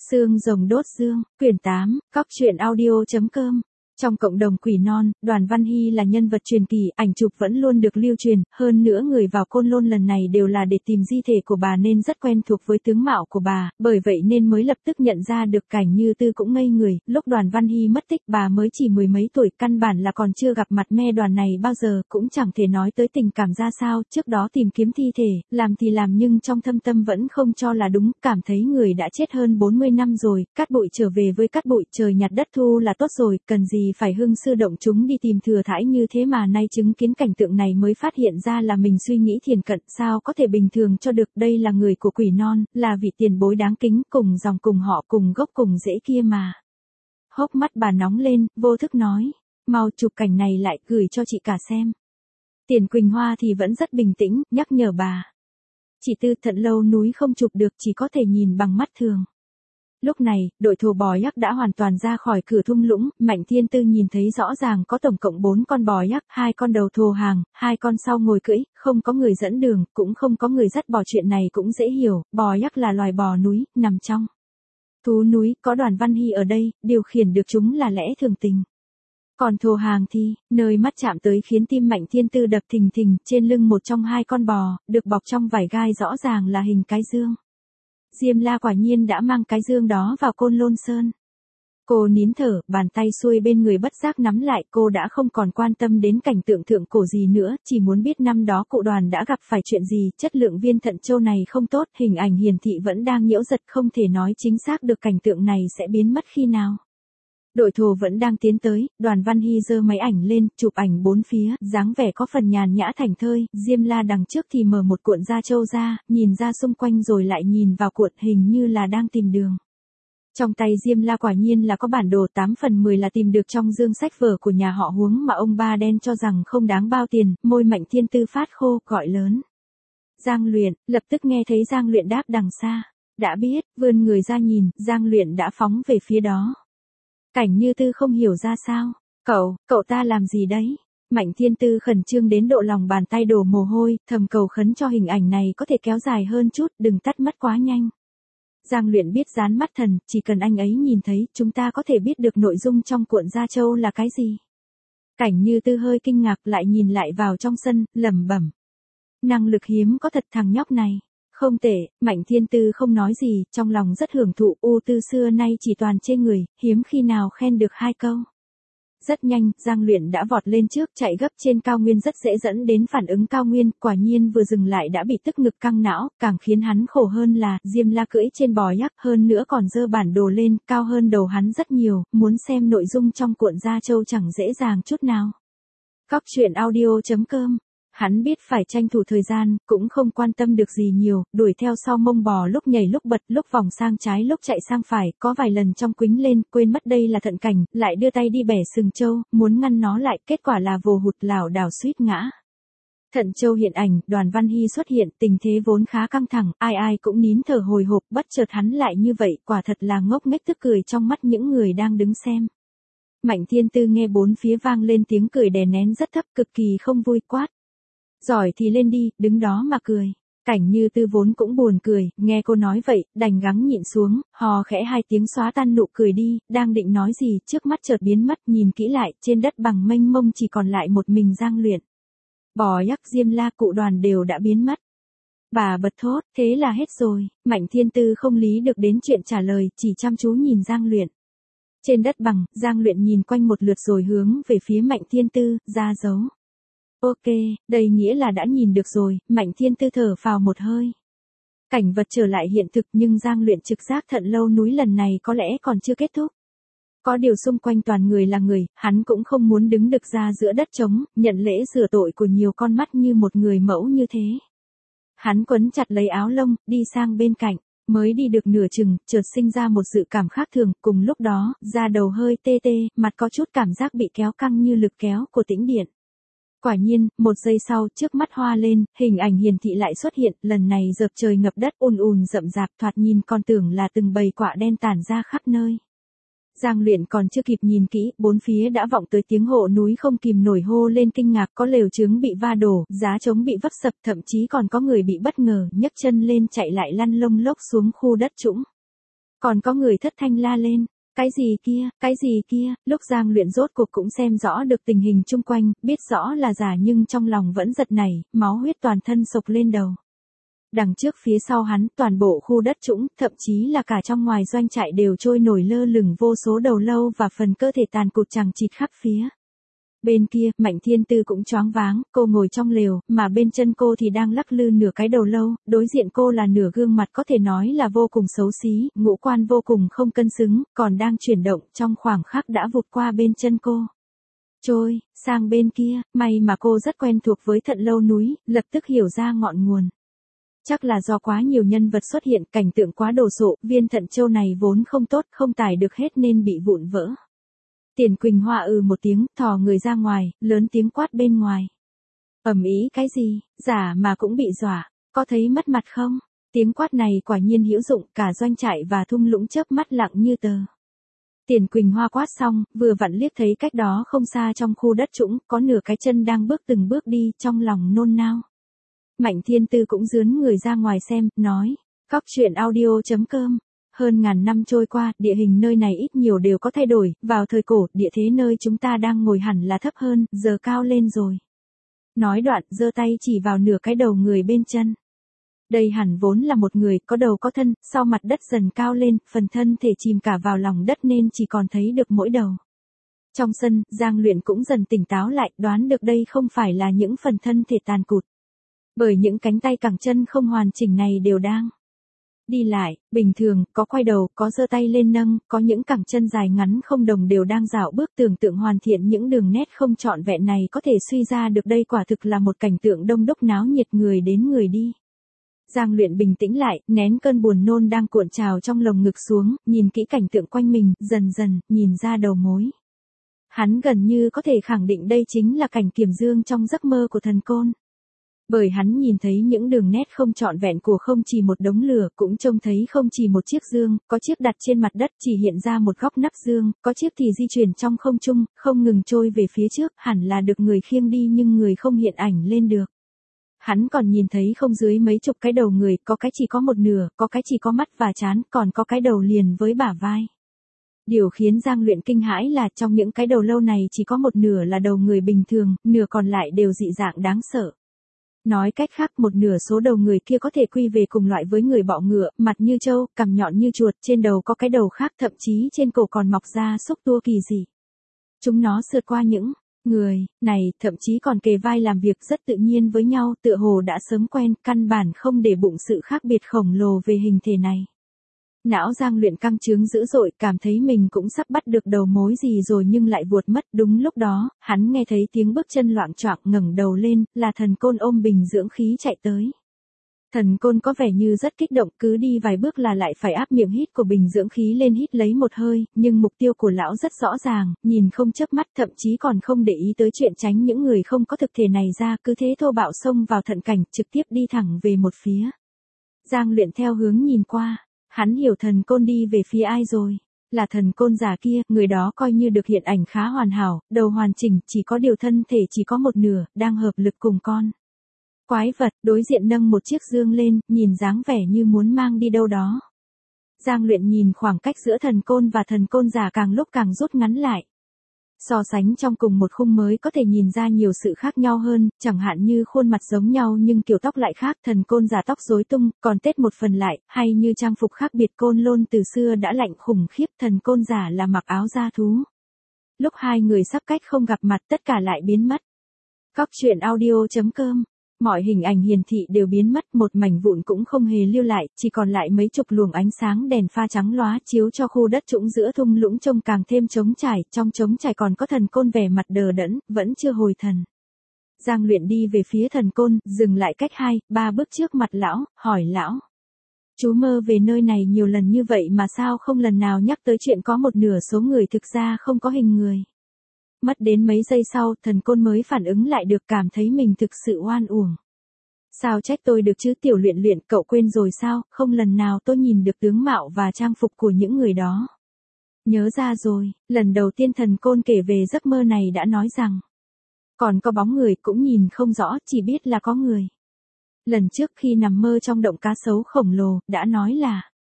Xương rồng đốt dương, quyển 8, coctruyện.audio.com. Trong cộng đồng quỷ non, Đoàn Văn Hy là nhân vật truyền kỳ, ảnh chụp vẫn luôn được lưu truyền, hơn nữa người vào Côn Lôn lần này đều là để tìm di thể của bà nên rất quen thuộc với tướng mạo của bà, bởi vậy nên mới lập tức nhận ra được. Cảnh Như Tư cũng ngây người, lúc Đoàn Văn Hy mất tích bà mới chỉ mười mấy tuổi, căn bản là còn chưa gặp mặt me đoàn này bao giờ, cũng chẳng thể nói tới tình cảm ra sao, trước đó tìm kiếm thi thể, làm thì làm nhưng trong thâm tâm vẫn không cho là đúng, cảm thấy người đã chết hơn 40 năm rồi, cát bụi trở về với cát bụi, trời nhặt đất thu là tốt rồi, cần gì phải hưng sư động chúng đi tìm thừa thãi như thế mà nay chứng kiến cảnh tượng này mới phát hiện ra là mình suy nghĩ thiền cận, sao có thể bình thường cho được, đây là người của quỷ non, là vị tiền bối đáng kính, cùng dòng cùng họ cùng gốc cùng rễ kia mà. Hốc mắt bà nóng lên, vô thức nói, mau chụp cảnh này lại gửi cho chị cả xem. Tiền Quỳnh Hoa thì vẫn rất bình tĩnh, nhắc nhở bà. Chị Tư, thật lâu núi không chụp được, chỉ có thể nhìn bằng mắt thường. Lúc này, đội thồ bò Yắc đã hoàn toàn ra khỏi cửa thung lũng, Mạnh Thiên Tư nhìn thấy rõ ràng có tổng cộng 4 con bò Yắc, 2 con đầu thồ hàng, 2 con sau ngồi cưỡi, không có người dẫn đường, cũng không có người dắt bò, chuyện này cũng dễ hiểu, bò Yắc là loài bò núi, nằm trong thú núi, có Đoàn Văn Hy ở đây, điều khiển được chúng là lẽ thường tình. Còn thồ hàng thì, nơi mắt chạm tới khiến tim Mạnh Thiên Tư đập thình thình, trên lưng một trong 2 con bò, được bọc trong vải gai rõ ràng là hình cái dương. Diêm La quả nhiên đã mang cái dương đó vào Côn Lôn Sơn. Cô nín thở, bàn tay xuôi bên người bất giác nắm lại, cô đã không còn quan tâm đến cảnh tượng thượng cổ gì nữa, chỉ muốn biết năm đó cụ Đoàn đã gặp phải chuyện gì, chất lượng viên thận châu này không tốt, hình ảnh hiển thị vẫn đang nhiễu giật, không thể nói chính xác được cảnh tượng này sẽ biến mất khi nào. Đội thồ vẫn đang tiến tới, Đoàn Văn Hy giơ máy ảnh lên, chụp ảnh bốn phía, dáng vẻ có phần nhàn nhã thảnh thơi, Diêm La đằng trước thì mở một cuộn da trâu ra, nhìn ra xung quanh rồi lại nhìn vào cuộn, hình như là đang tìm đường. Trong tay Diêm La quả nhiên là có bản đồ, 8 phần 10 là tìm được trong dương sách vở của nhà họ Huống mà ông ba đen cho rằng không đáng bao tiền, môi Mạnh Thiên Tư phát khô, gọi lớn. Giang Luyện, lập tức nghe thấy Giang Luyện đáp đằng xa. Đã biết, vươn người ra nhìn, Giang Luyện đã phóng về phía đó. Cảnh Như Tư không hiểu ra sao. Cậu ta làm gì đấy? Mạnh Thiên Tư khẩn trương đến độ lòng bàn tay đổ mồ hôi, thầm cầu khấn cho hình ảnh này có thể kéo dài hơn chút, đừng tắt mất quá nhanh. Giang Luyện biết dán mắt thần, chỉ cần anh ấy nhìn thấy, chúng ta có thể biết được nội dung trong cuộn da trâu là cái gì. Cảnh Như Tư hơi kinh ngạc, lại nhìn lại vào trong sân, lẩm bẩm. Năng lực hiếm có thật, thằng nhóc này. Không tệ, Mạnh Thiên Tư không nói gì, trong lòng rất hưởng thụ, Tư xưa nay chỉ toàn chê người, hiếm khi nào khen được 2 câu. Rất nhanh, Giang Luyện đã vọt lên trước, chạy gấp trên cao nguyên rất dễ dẫn đến phản ứng cao nguyên, quả nhiên vừa dừng lại đã bị tức ngực căng não, càng khiến hắn khổ hơn là, Diêm La cưỡi trên bò Yắc, hơn nữa còn giơ bản đồ lên, cao hơn đầu hắn rất nhiều, muốn xem nội dung trong cuộn da trâu chẳng dễ dàng chút nào. Coctruyện.audio.com. Hắn biết phải tranh thủ thời gian, cũng không quan tâm được gì nhiều, đuổi theo sau mông bò, lúc nhảy lúc bật, lúc vòng sang trái lúc chạy sang phải, có vài lần trong quýnh lên, quên mất đây là thận cảnh, lại đưa tay đi bẻ sừng trâu, muốn ngăn nó lại, kết quả là vồ hụt, lảo đảo suýt ngã. Thận châu hiện ảnh, Đoàn Văn Hy xuất hiện, tình thế vốn khá căng thẳng, ai cũng nín thở hồi hộp, bất chợt hắn lại như vậy, quả thật là ngốc nghếch, tức cười trong mắt những người đang đứng xem. Mạnh Thiên Tư nghe bốn phía vang lên tiếng cười đè nén rất thấp, cực kỳ không vui, quát. Giỏi thì lên đi, đứng đó mà cười. Cảnh Như Tư vốn cũng buồn cười, nghe cô nói vậy, đành gắng nhịn xuống, hò khẽ 2 tiếng xóa tan nụ cười đi, đang định nói gì, trước mắt chợt biến mất, nhìn kỹ lại, trên đất bằng mênh mông chỉ còn lại một mình Giang Luyện. Bò Yắc, Diêm La, cụ Đoàn đều đã biến mất. Bà bật thốt, thế là hết rồi, Mạnh Thiên Tư không lý được đến chuyện trả lời, chỉ chăm chú nhìn Giang Luyện. Trên đất bằng, Giang Luyện nhìn quanh một lượt rồi hướng về phía Mạnh Thiên Tư, ra dấu. Ok, đây nghĩa là đã nhìn được rồi, Mạnh Thiên Tư thở phào một hơi. Cảnh vật trở lại hiện thực nhưng Giang Luyện trực giác thận lâu núi lần này có lẽ còn chưa kết thúc. Có điều xung quanh toàn người là người, hắn cũng không muốn đứng được ra giữa đất trống, nhận lễ rửa tội của nhiều con mắt như một người mẫu như thế. Hắn quấn chặt lấy áo lông, đi sang bên cạnh, mới đi được nửa chừng, chợt sinh ra một dự cảm khác thường, cùng lúc đó, da đầu hơi tê tê, mặt có chút cảm giác bị kéo căng như lực kéo của tĩnh điện. Quả nhiên, 1 giây sau, trước mắt hoa lên, hình ảnh hiển thị lại xuất hiện, lần này dợp trời ngập đất ùn ùn rậm rạp, thoạt nhìn còn tưởng là từng bầy quạ đen tản ra khắp nơi. Giang Luyện còn chưa kịp nhìn kỹ, bốn phía đã vọng tới tiếng hộ núi không kìm nổi hô lên kinh ngạc, có lều trứng bị va đổ, giá trống bị vấp sập, thậm chí còn có người bị bất ngờ, nhấc chân lên chạy lại lăn lông lốc xuống khu đất trũng. Còn có người thất thanh la lên. Cái gì kia, lúc Giang Luyện rốt cuộc cũng xem rõ được tình hình chung quanh, biết rõ là giả nhưng trong lòng vẫn giật nảy, máu huyết toàn thân sộc lên đầu. Đằng trước phía sau hắn, toàn bộ khu đất trũng, thậm chí là cả trong ngoài doanh trại đều trôi nổi lơ lửng vô số đầu lâu và phần cơ thể tàn cụt chằng chịt khắp phía. Bên kia, Mạnh Thiên Tư cũng choáng váng, cô ngồi trong lều, mà bên chân cô thì đang lắc lư nửa cái đầu lâu, đối diện cô là nửa gương mặt có thể nói là vô cùng xấu xí, ngũ quan vô cùng không cân xứng, còn đang chuyển động, trong khoảng khắc đã vụt qua bên chân cô. Trôi, sang bên kia, may mà cô rất quen thuộc với Thận Lâu núi, lập tức hiểu ra ngọn nguồn. Chắc là do quá nhiều nhân vật xuất hiện, cảnh tượng quá đồ sộ, viên thận châu này vốn không tốt, không tải được hết nên bị vụn vỡ. Tiền Quỳnh Hoa một tiếng, thò người ra ngoài, lớn tiếng quát bên ngoài. Ầm ĩ cái gì, giả mà cũng bị dọa, có thấy mất mặt không? Tiếng quát này quả nhiên hữu dụng, cả doanh trại và thung lũng chớp mắt lặng như tờ. Tiền Quỳnh Hoa quát xong, vừa vặn liếc thấy cách đó không xa trong khu đất trũng, có nửa cái chân đang bước từng bước đi, trong lòng nôn nao. Mạnh Thiên Tư cũng rướn người ra ngoài xem, nói, Cóc truyện audio.com. Hơn ngàn năm trôi qua, địa hình nơi này ít nhiều đều có thay đổi, vào thời cổ, địa thế nơi chúng ta đang ngồi hẳn là thấp hơn, giờ cao lên rồi. Nói đoạn, giơ tay chỉ vào nửa cái đầu người bên chân. Đây hẳn vốn là một người, có đầu có thân, sau mặt đất dần cao lên, phần thân thể chìm cả vào lòng đất nên chỉ còn thấy được mỗi đầu. Trong sân, Giang Luyện cũng dần tỉnh táo lại, đoán được đây không phải là những phần thân thể tàn cụt. Bởi những cánh tay cẳng chân không hoàn chỉnh này đều đang đi lại, bình thường, có quay đầu, có giơ tay lên nâng, có những cẳng chân dài ngắn không đồng đều đang dạo bước tưởng tượng hoàn thiện những đường nét không trọn vẹn này có thể suy ra được đây quả thực là một cảnh tượng đông đúc náo nhiệt người đến người đi. Giang Luyện bình tĩnh lại, nén cơn buồn nôn đang cuộn trào trong lồng ngực xuống, nhìn kỹ cảnh tượng quanh mình, dần dần, nhìn ra đầu mối. Hắn gần như có thể khẳng định đây chính là cảnh Kiềm Dương trong giấc mơ của thần côn. Bởi hắn nhìn thấy những đường nét không trọn vẹn của không chỉ một đống lửa, cũng trông thấy không chỉ một chiếc dương, có chiếc đặt trên mặt đất chỉ hiện ra một góc nắp dương, có chiếc thì di chuyển trong không trung, không ngừng trôi về phía trước, hẳn là được người khiêng đi nhưng người không hiện ảnh lên được. Hắn còn nhìn thấy không dưới mấy chục cái đầu người, có cái chỉ có một nửa, có cái chỉ có mắt và trán, còn có cái đầu liền với bả vai. Điều khiến Giang Luyện kinh hãi là trong những cái đầu lâu này chỉ có một nửa là đầu người bình thường, nửa còn lại đều dị dạng đáng sợ. Nói cách khác, một nửa số đầu người kia có thể quy về cùng loại với người bọ ngựa, mặt như trâu, cằm nhọn như chuột, trên đầu có cái đầu khác, thậm chí trên cổ còn mọc ra xúc tua kỳ dị. Chúng nó sượt qua những người này, thậm chí còn kề vai làm việc rất tự nhiên với nhau, tựa hồ đã sớm quen, căn bản không để bụng sự khác biệt khổng lồ về hình thể này. Não Giang Luyện căng trướng dữ dội, cảm thấy mình cũng sắp bắt được đầu mối gì rồi nhưng lại vuột mất. Đúng lúc đó, hắn nghe thấy tiếng bước chân loạng choạng, ngẩng đầu lên, là Thần Côn ôm bình dưỡng khí chạy tới. Thần Côn có vẻ như rất kích động, cứ đi vài bước là lại phải áp miệng hít của bình dưỡng khí lên hít lấy một hơi, nhưng mục tiêu của lão rất rõ ràng, nhìn không chớp mắt, thậm chí còn không để ý tới chuyện tránh những người không có thực thể này ra, cứ thế thô bạo xông vào thận cảnh, trực tiếp đi thẳng về một phía. Giang Luyện theo hướng nhìn qua. Hắn hiểu Thần Côn đi về phía ai rồi. Là thần côn già kia, người đó coi như được hiện ảnh khá hoàn hảo, đầu hoàn chỉnh, chỉ có điều thân thể chỉ có một nửa, đang hợp lực cùng con quái vật, đối diện nâng một chiếc dương lên, nhìn dáng vẻ như muốn mang đi đâu đó. Giang Luyện nhìn khoảng cách giữa thần côn và thần côn già càng lúc càng rút ngắn lại. So sánh trong cùng một khung mới có thể nhìn ra nhiều sự khác nhau hơn, chẳng hạn như khuôn mặt giống nhau nhưng kiểu tóc lại khác, thần côn già tóc rối tung, còn tết một phần lại, hay như trang phục khác biệt, côn lôn từ xưa đã lạnh khủng khiếp, thần côn già là mặc áo da thú. Lúc hai người sắp cách không gặp mặt tất cả lại biến mất. Cóc truyện audio.com. Mọi hình ảnh hiển thị đều biến mất, một mảnh vụn cũng không hề lưu lại, chỉ còn lại mấy chục luồng ánh sáng đèn pha trắng lóa chiếu cho khu đất trũng giữa thung lũng trông càng thêm trống trải, trong trống trải còn có thần côn vẻ mặt đờ đẫn, vẫn chưa hồi thần. Giang Luyện đi về phía thần côn, dừng lại cách 2-3 bước trước mặt lão, hỏi lão. Chú mơ về nơi này nhiều lần như vậy mà sao không lần nào nhắc tới chuyện có một nửa số người thực ra không có hình người. Mất đến mấy giây sau, thần côn mới phản ứng lại được, cảm thấy mình thực sự oan uổng. Sao trách tôi được chứ Tiểu Luyện Luyện, cậu quên rồi sao, không lần nào tôi nhìn được tướng mạo và trang phục của những người đó. Nhớ ra rồi, lần đầu tiên thần côn kể về giấc mơ này đã nói rằng. Còn có bóng người cũng nhìn không rõ, chỉ biết là có người. Lần trước khi nằm mơ trong động cá sấu khổng lồ, đã nói là.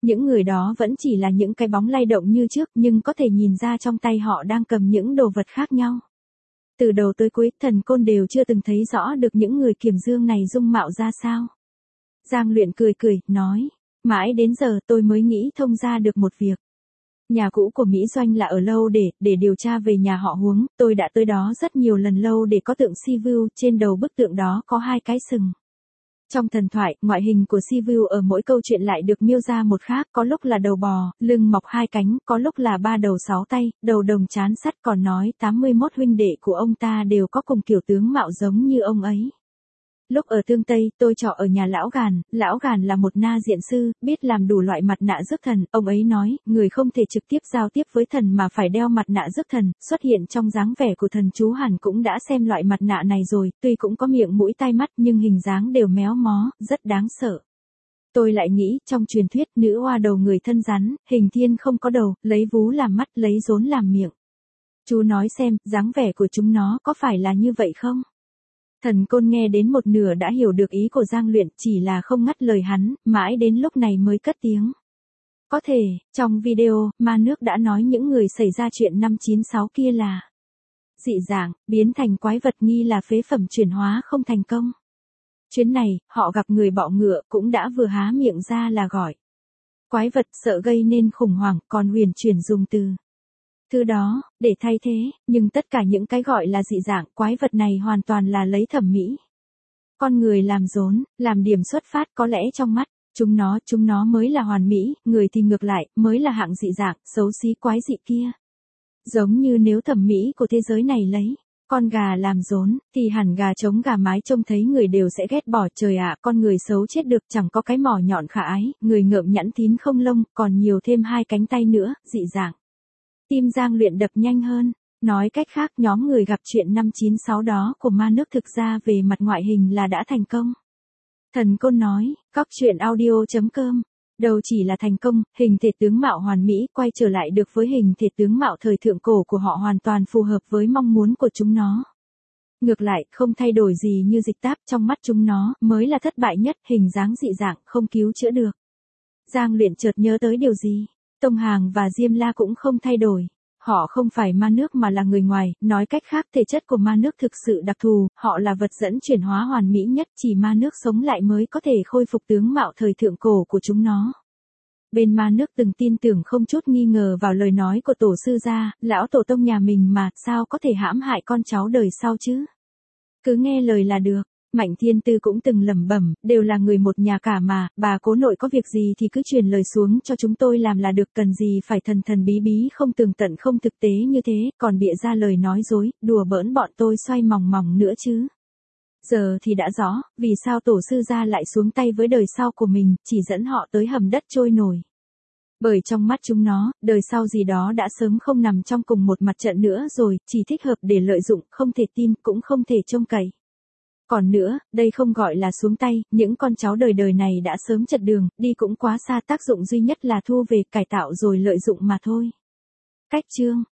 Những người đó vẫn chỉ là những cái bóng lay động như trước, nhưng có thể nhìn ra trong tay họ đang cầm những đồ vật khác nhau. Từ đầu tới cuối, Thần Côn đều chưa từng thấy rõ được những người kiểm dương này dung mạo ra sao. Giang Luyện cười cười, nói, mãi đến giờ tôi mới nghĩ thông ra được một việc. Nhà cũ của Mỹ Doanh là ở lâu để điều tra về nhà họ Huống, tôi đã tới đó rất nhiều lần lâu để có tượng Sivu, trên đầu bức tượng đó có 2 cái sừng. Trong thần thoại, ngoại hình của Sivu ở mỗi câu chuyện lại được miêu ra một khác, có lúc là đầu bò, lưng mọc 2 cánh, có lúc là 3 đầu 6 tay, đầu đồng trán sắt, còn nói 81 huynh đệ của ông ta đều có cùng kiểu tướng mạo giống như ông ấy. Lúc ở Tương Tây, tôi trọ ở nhà Lão Gàn là một na diện sư, biết làm đủ loại mặt nạ rước thần, ông ấy nói, người không thể trực tiếp giao tiếp với thần mà phải đeo mặt nạ rước thần, xuất hiện trong dáng vẻ của thần chú hẳn cũng đã xem loại mặt nạ này rồi, tuy cũng có miệng mũi tai mắt nhưng hình dáng đều méo mó, rất đáng sợ. Tôi lại nghĩ, trong truyền thuyết, nữ oa đầu người thân rắn, hình thiên không có đầu, lấy vú làm mắt, lấy rốn làm miệng. Chú nói xem, dáng vẻ của chúng nó có phải là như vậy không? Thần Côn nghe đến một nửa đã hiểu được ý của Giang Luyện, chỉ là không ngắt lời hắn, mãi đến lúc này mới cất tiếng. Có thể, trong video, ma nước đã nói những người xảy ra chuyện năm 96 kia là dị dạng, biến thành quái vật nghi là phế phẩm chuyển hóa không thành công. Chuyến này, họ gặp người bọ ngựa cũng đã vừa há miệng ra là gọi. Quái vật sợ gây nên khủng hoảng, còn huyền chuyển dùng từ thứ đó, để thay thế, nhưng tất cả những cái gọi là dị dạng, quái vật này hoàn toàn là lấy thẩm mỹ. Con người làm rốn, làm điểm xuất phát có lẽ trong mắt, chúng nó mới là hoàn mỹ, người thì ngược lại, mới là hạng dị dạng, xấu xí quái dị kia. Giống như nếu thẩm mỹ của thế giới này lấy con gà làm rốn, thì hẳn gà trống gà mái trông thấy người đều sẽ ghét bỏ, trời ạ, con người xấu chết được, chẳng có cái mỏ nhọn khả ái, người ngợm nhẵn thín không lông, còn nhiều thêm 2 cánh tay nữa, dị dạng. Tim Giang Luyện đập nhanh hơn, nói cách khác nhóm người gặp chuyện năm 96 đó của ma nước thực ra về mặt ngoại hình là đã thành công. Thần Côn nói, cóc.audio.com, đâu chỉ là thành công, hình thể tướng mạo hoàn mỹ, quay trở lại được với hình thể tướng mạo thời thượng cổ của họ hoàn toàn phù hợp với mong muốn của chúng nó. Ngược lại, không thay đổi gì như dịch táp, trong mắt chúng nó, mới là thất bại nhất, hình dáng dị dạng, không cứu chữa được. Giang Luyện chợt nhớ tới điều gì. Tông Hàng và Diêm La cũng không thay đổi. Họ không phải ma nước mà là người ngoài, nói cách khác thể chất của ma nước thực sự đặc thù, họ là vật dẫn chuyển hóa hoàn mỹ nhất, chỉ ma nước sống lại mới có thể khôi phục tướng mạo thời thượng cổ của chúng nó. Bên ma nước từng tin tưởng không chút nghi ngờ vào lời nói của tổ sư gia, lão tổ tông nhà mình mà, sao có thể hãm hại con cháu đời sau chứ? Cứ nghe lời là được. Mạnh Thiên Tư cũng từng lẩm bẩm, đều là người một nhà cả mà, bà cố nội có việc gì thì cứ truyền lời xuống cho chúng tôi làm là được, cần gì phải thần thần bí bí không tường tận không thực tế như thế, còn bịa ra lời nói dối, đùa bỡn bọn tôi xoay mòng mòng nữa chứ. Giờ thì đã rõ, vì sao tổ sư gia lại xuống tay với đời sau của mình, chỉ dẫn họ tới hầm đất trôi nổi. Bởi trong mắt chúng nó, đời sau gì đó đã sớm không nằm trong cùng một mặt trận nữa rồi, chỉ thích hợp để lợi dụng, không thể tin, cũng không thể trông cậy. Còn nữa, đây không gọi là xuống tay, những con cháu đời đời này đã sớm chật đường, đi cũng quá xa, tác dụng duy nhất là thu về, cải tạo rồi lợi dụng mà thôi. Cách chương